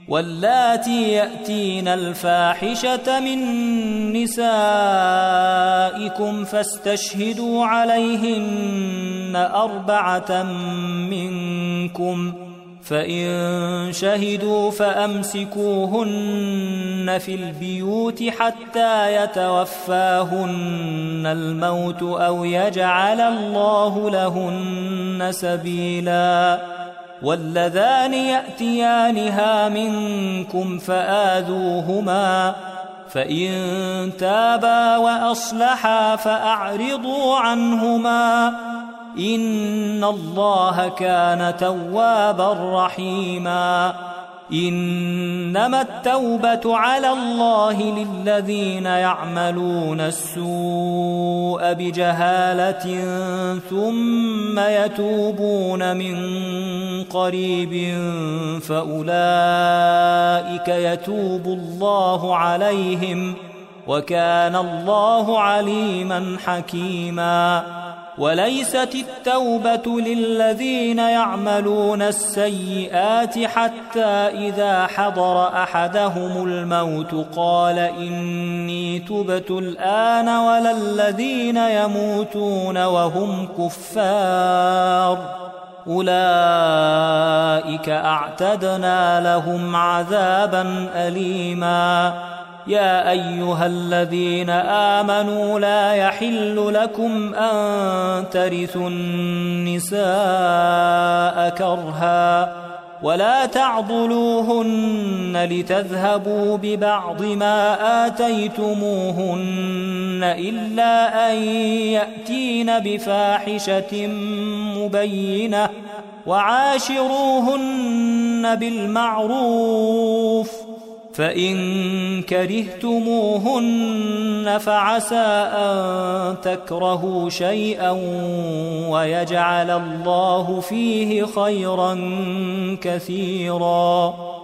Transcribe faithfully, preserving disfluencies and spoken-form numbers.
واللاتي يأتين الفاحشة من نسائكم فاستشهدوا عليهن أربعة منكم، فإن شهدوا فأمسكوهن في البيوت حتى يتوفاهن الموت أو يجعل الله لهن سبيلا. واللذان يأتيانها منكم فآذوهما، فإن تابا وأصلحا فأعرضوا عنهما، إن الله كان توابا رحيما. إنما التوبة على الله للذين يعملون السوء بجهالة ثم يتوبون من قريب فأولئك يتوب الله عليهم، وكان الله عليما حكيما. وليست التوبة للذين يعملون السيئات حتى إذا حضر أحدهم الموت قال إني تبت الآن، ولا الذين يموتون وهم كفار، أولئك أعتدنا لهم عذابا أليما. يا أيها الذين آمنوا لا يحل لكم أن ترثوا النساء كرها، ولا تعضلوهن لتذهبوا ببعض ما آتيتموهن إلا أن يأتين بفاحشة مبينة، وعاشروهن بالمعروف، فإن كرهتموهن فعسى أن تكرهوا شيئا ويجعل الله فيه خيرا كثيرا.